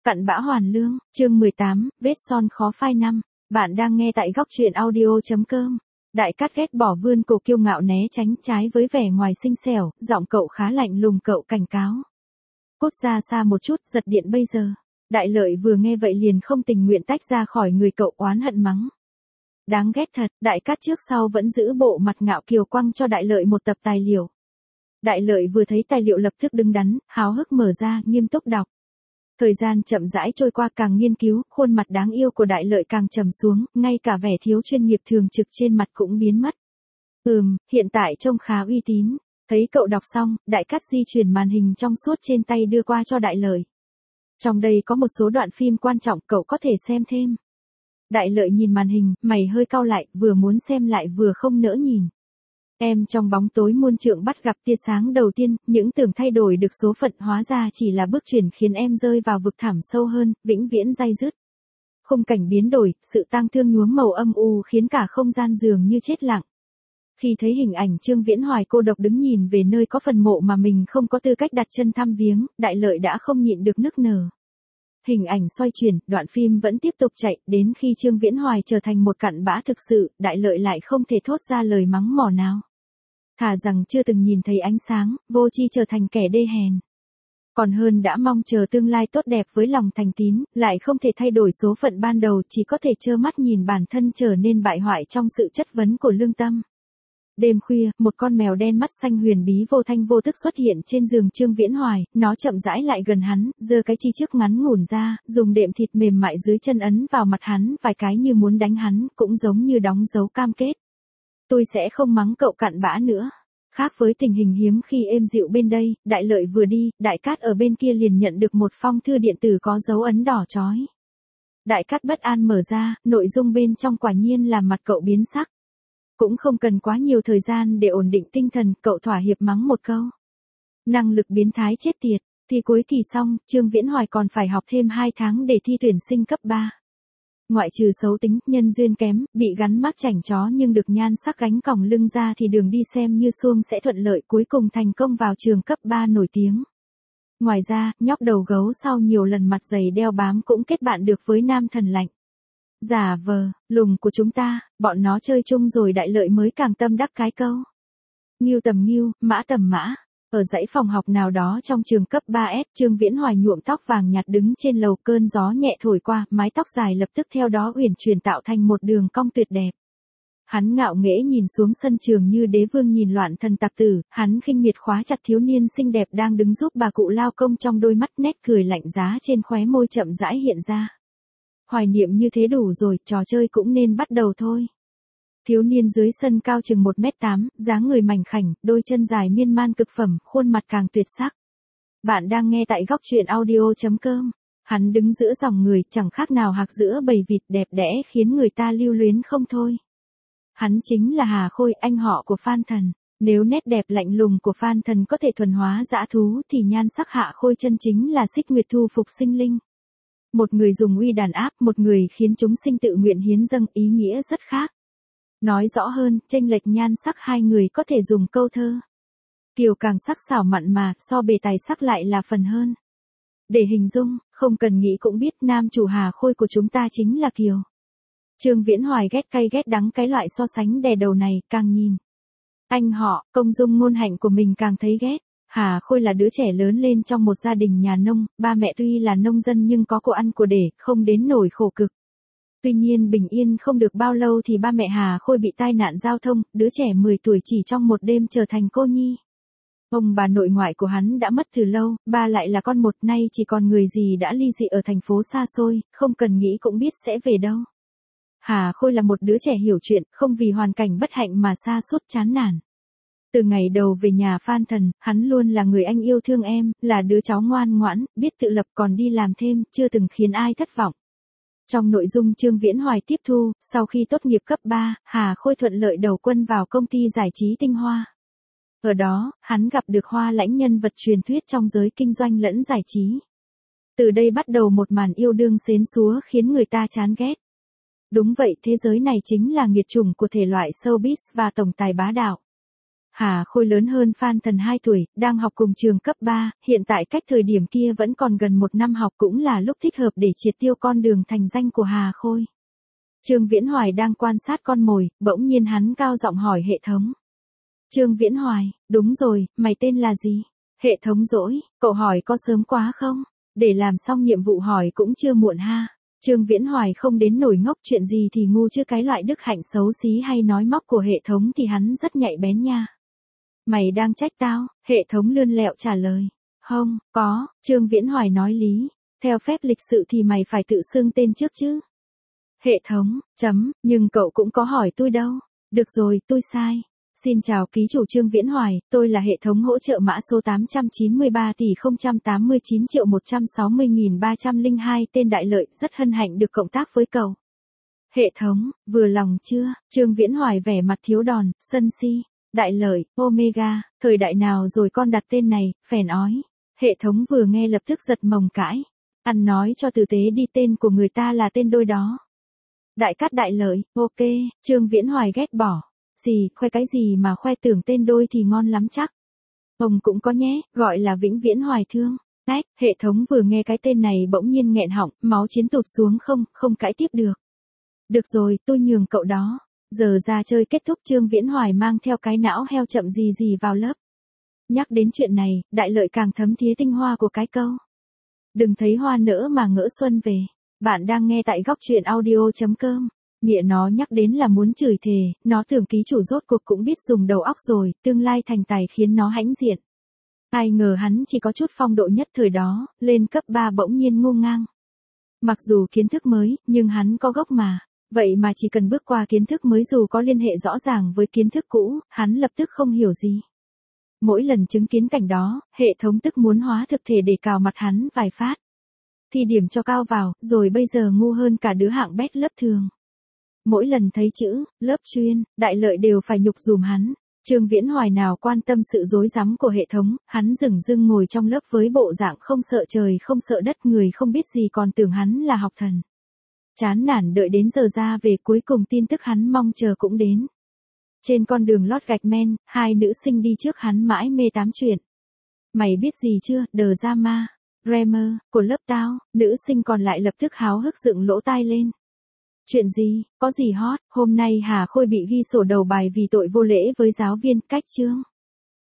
Cặn bã hoàn lương, chương 18, vết son khó phai năm. Bạn đang nghe tại góc truyện audio.com. Đại Cát ghét bỏ vươn cổ kiêu ngạo né tránh, trái với vẻ ngoài xinh xẻo, giọng cậu khá lạnh lùng, cậu cảnh cáo. Cút ra xa một chút, giật điện bây giờ. Đại Lợi vừa nghe vậy liền không tình nguyện tách ra khỏi người cậu, oán hận mắng. Đáng ghét thật. Đại Cát trước sau vẫn giữ bộ mặt ngạo kiều, quăng cho Đại Lợi một tập tài liệu. Đại Lợi vừa thấy tài liệu lập tức đứng đắn, háo hức mở ra, nghiêm túc đọc. Thời gian chậm rãi trôi qua, càng nghiên cứu, khuôn mặt đáng yêu của Đại Lợi càng trầm xuống, ngay cả vẻ thiếu chuyên nghiệp thường trực trên mặt cũng biến mất. Hiện tại trông khá uy tín. Thấy cậu đọc xong, Đại Cát di chuyển màn hình trong suốt trên tay đưa qua cho Đại Lợi. Trong đây có một số đoạn phim quan trọng, cậu có thể xem thêm. Đại Lợi nhìn màn hình, mày hơi cau lại, vừa muốn xem lại vừa không nỡ nhìn. Em trong bóng tối muôn trượng bắt gặp tia sáng đầu tiên, những tưởng thay đổi được số phận hóa ra chỉ là bước chuyển khiến em rơi vào vực thẳm sâu hơn, vĩnh viễn day dứt. Khung cảnh biến đổi, sự tang thương nhuốm màu âm u khiến cả không gian dường như chết lặng. Khi thấy hình ảnh Trương Viễn Hoài cô độc đứng nhìn về nơi có phần mộ mà mình không có tư cách đặt chân thăm viếng, Đại Lợi đã không nhịn được nức nở. Hình ảnh xoay chuyển, đoạn phim vẫn tiếp tục chạy, đến khi Trương Viễn Hoài trở thành một cặn bã thực sự, Đại Lợi lại không thể thốt ra lời mắng mỏ nào. Thà rằng chưa từng nhìn thấy ánh sáng, vô tri trở thành kẻ đê hèn. Còn hơn đã mong chờ tương lai tốt đẹp với lòng thành tín, lại không thể thay đổi số phận ban đầu, chỉ có thể trơ mắt nhìn bản thân trở nên bại hoại trong sự chất vấn của lương tâm. Đêm khuya, một con mèo đen mắt xanh huyền bí vô thanh vô tức xuất hiện trên giường Trương Viễn Hoài, nó chậm rãi lại gần hắn, giơ cái chi trước ngắn ngủn ra, dùng đệm thịt mềm mại dưới chân ấn vào mặt hắn vài cái như muốn đánh hắn, cũng giống như đóng dấu cam kết. Tôi sẽ không mắng cậu cặn bã nữa. Khác với tình hình hiếm khi êm dịu bên đây, Đại Lợi vừa đi, Đại Cát ở bên kia liền nhận được một phong thư điện tử có dấu ấn đỏ chói. Đại Cát bất an mở ra, nội dung bên trong quả nhiên làm mặt cậu biến sắc. Cũng không cần quá nhiều thời gian để ổn định tinh thần, cậu thỏa hiệp mắng một câu. Năng lực biến thái chết tiệt. Thi cuối kỳ xong, Trương Viễn Hoài còn phải học thêm 2 tháng để thi tuyển sinh cấp 3. Ngoại trừ xấu tính, nhân duyên kém, bị gắn mác chảnh chó nhưng được nhan sắc gánh còng lưng ra thì đường đi xem như suông sẽ thuận lợi, cuối cùng thành công vào trường cấp 3 nổi tiếng. Ngoài ra, nhóc đầu gấu sau nhiều lần mặt dày đeo bám cũng kết bạn được với nam thần lạnh. Giả vờ, lùng của chúng ta, bọn nó chơi chung rồi. Đại Lợi mới càng tâm đắc cái câu. Ngưu tầm ngưu, mã tầm mã. Ở dãy phòng học nào đó trong trường cấp 3S, Trương Viễn Hoài nhuộm tóc vàng nhạt đứng trên lầu, cơn gió nhẹ thổi qua, mái tóc dài lập tức theo đó uyển chuyển tạo thành một đường cong tuyệt đẹp. Hắn ngạo nghễ nhìn xuống sân trường như đế vương nhìn loạn thần tặc tử, hắn khinh miệt khóa chặt thiếu niên xinh đẹp đang đứng giúp bà cụ lao công, trong đôi mắt nét cười lạnh giá trên khóe môi chậm rãi hiện ra. Hoài niệm như thế đủ rồi, trò chơi cũng nên bắt đầu thôi. Thiếu niên dưới sân cao chừng 1m8, dáng người mảnh khảnh, đôi chân dài miên man cực phẩm, khuôn mặt càng tuyệt sắc. Bạn đang nghe tại góc truyện audio.com. Hắn đứng giữa dòng người, chẳng khác nào hạc giữa bầy vịt, đẹp đẽ khiến người ta lưu luyến không thôi. Hắn chính là Hà Khôi, anh họ của Phan Thần. Nếu nét đẹp lạnh lùng của Phan Thần có thể thuần hóa dã thú thì nhan sắc Hạ Khôi chân chính là Xích Nguyệt thu phục sinh linh. Một người dùng uy đàn áp, một người khiến chúng sinh tự nguyện hiến dâng, ý nghĩa rất khác. Nói rõ hơn, chênh lệch nhan sắc hai người có thể dùng câu thơ. Kiều càng sắc sảo mặn mà, so bề tài sắc lại là phần hơn. Để hình dung, không cần nghĩ cũng biết nam chủ Hà Khôi của chúng ta chính là Kiều. Trương Viễn Hoài ghét cay ghét đắng cái loại so sánh đè đầu này, càng nhìn. Anh họ, công dung ngôn hạnh của mình càng thấy ghét. Hà Khôi là đứa trẻ lớn lên trong một gia đình nhà nông, ba mẹ tuy là nông dân nhưng có của ăn của để, không đến nổi khổ cực. Tuy nhiên bình yên không được bao lâu thì ba mẹ Hà Khôi bị tai nạn giao thông, đứa trẻ 10 tuổi chỉ trong một đêm trở thành cô nhi. Ông bà nội ngoại của hắn đã mất từ lâu, ba lại là con một, nay chỉ còn người gì đã ly dị ở thành phố xa xôi, không cần nghĩ cũng biết sẽ về đâu. Hà Khôi là một đứa trẻ hiểu chuyện, không vì hoàn cảnh bất hạnh mà sa sút chán nản. Từ ngày đầu về nhà Phan Thần, hắn luôn là người anh yêu thương em, là đứa cháu ngoan ngoãn, biết tự lập còn đi làm thêm, chưa từng khiến ai thất vọng. Trong nội dung Trương Viễn Hoài tiếp thu, sau khi tốt nghiệp cấp 3, Hà Khôi thuận lợi đầu quân vào công ty giải trí Tinh Hoa. Ở đó, hắn gặp được Hoa Lãnh, nhân vật truyền thuyết trong giới kinh doanh lẫn giải trí. Từ đây bắt đầu một màn yêu đương xến xúa khiến người ta chán ghét. Đúng vậy, thế giới này chính là nghiệt chủng của thể loại showbiz và tổng tài bá đạo. Hà Khôi lớn hơn Phan Thần 2 tuổi, đang học cùng trường cấp 3, hiện tại cách thời điểm kia vẫn còn gần 1 năm học, cũng là lúc thích hợp để triệt tiêu con đường thành danh của Hà Khôi. Trương Viễn Hoài đang quan sát con mồi, bỗng nhiên hắn cao giọng hỏi hệ thống. Trương Viễn Hoài, đúng rồi, mày tên là gì? Hệ thống dỗi, cậu hỏi có sớm quá không? Để làm xong nhiệm vụ hỏi cũng chưa muộn ha. Trương Viễn Hoài không đến nổi ngốc, chuyện gì thì ngu chứ, cái loại đức hạnh xấu xí hay nói móc của hệ thống thì hắn rất nhạy bén nha. Mày đang trách tao? Hệ thống lươn lẹo trả lời. Không, có, Trương Viễn Hoài nói lý. Theo phép lịch sự thì mày phải tự xưng tên trước chứ. Hệ thống, nhưng cậu cũng có hỏi tôi đâu. Được rồi, tôi sai. Xin chào ký chủ Trương Viễn Hoài, tôi là hệ thống hỗ trợ mã số 893 tỷ 089 triệu 160.302, tên Đại Lợi, rất hân hạnh được cộng tác với cậu. Hệ thống, vừa lòng chưa? Trương Viễn Hoài vẻ mặt thiếu đòn, sân si. Đại Lợi, Omega, thời đại nào rồi con đặt tên này, phèn ói. Hệ thống vừa nghe lập tức giật mồng cãi. Ăn nói cho tử tế đi, tên của người ta là tên đôi đó. Đại Cát Đại Lợi, ok, Trương Viễn Hoài ghét bỏ. Gì, khoe cái gì mà khoe, tưởng tên đôi thì ngon lắm chắc. Ông cũng có nhé, gọi là Vĩnh Viễn Hoài Thương. Ách, hệ thống vừa nghe cái tên này bỗng nhiên nghẹn họng, máu chiến tụt xuống, không cãi tiếp được. Được rồi, tôi nhường cậu đó. Giờ ra chơi kết thúc, Trương Viễn Hoài mang theo cái não heo chậm gì vào lớp. Nhắc đến chuyện này, Đại Lợi càng thấm thía tinh hoa của cái câu. Đừng thấy hoa nở mà ngỡ xuân về. Bạn đang nghe tại góc truyện audio.com. Mẹ nó nhắc đến là muốn chửi thề, nó tưởng ký chủ rốt cuộc cũng biết dùng đầu óc rồi, tương lai thành tài khiến nó hãnh diện. Ai ngờ hắn chỉ có chút phong độ nhất thời đó, lên cấp 3 bỗng nhiên ngu ngang. Mặc dù kiến thức mới, nhưng hắn có gốc mà. Vậy mà chỉ cần bước qua kiến thức mới dù có liên hệ rõ ràng với kiến thức cũ, hắn lập tức không hiểu gì. Mỗi lần chứng kiến cảnh đó, hệ thống tức muốn hóa thực thể để cào mặt hắn vài phát. Thì điểm cho cao vào, rồi bây giờ ngu hơn cả đứa hạng bét lớp thường. Mỗi lần thấy chữ, lớp chuyên, Đại Lợi đều phải nhục dùm hắn. Trương Viễn Hoài nào quan tâm sự dối rắm của hệ thống, hắn dửng dưng ngồi trong lớp với bộ dạng không sợ trời không sợ đất, người không biết gì còn tưởng hắn là học thần. Chán nản đợi đến giờ ra về, cuối cùng tin tức hắn mong chờ cũng đến. Trên con đường lót gạch men, hai nữ sinh đi trước hắn mãi mê tám chuyện. Mày biết gì chưa, drama, grammar, của lớp tao, nữ sinh còn lại lập tức háo hức dựng lỗ tai lên. Chuyện gì, có gì hot, hôm nay Hà Khôi bị ghi sổ đầu bài vì tội vô lễ với giáo viên, cách chương.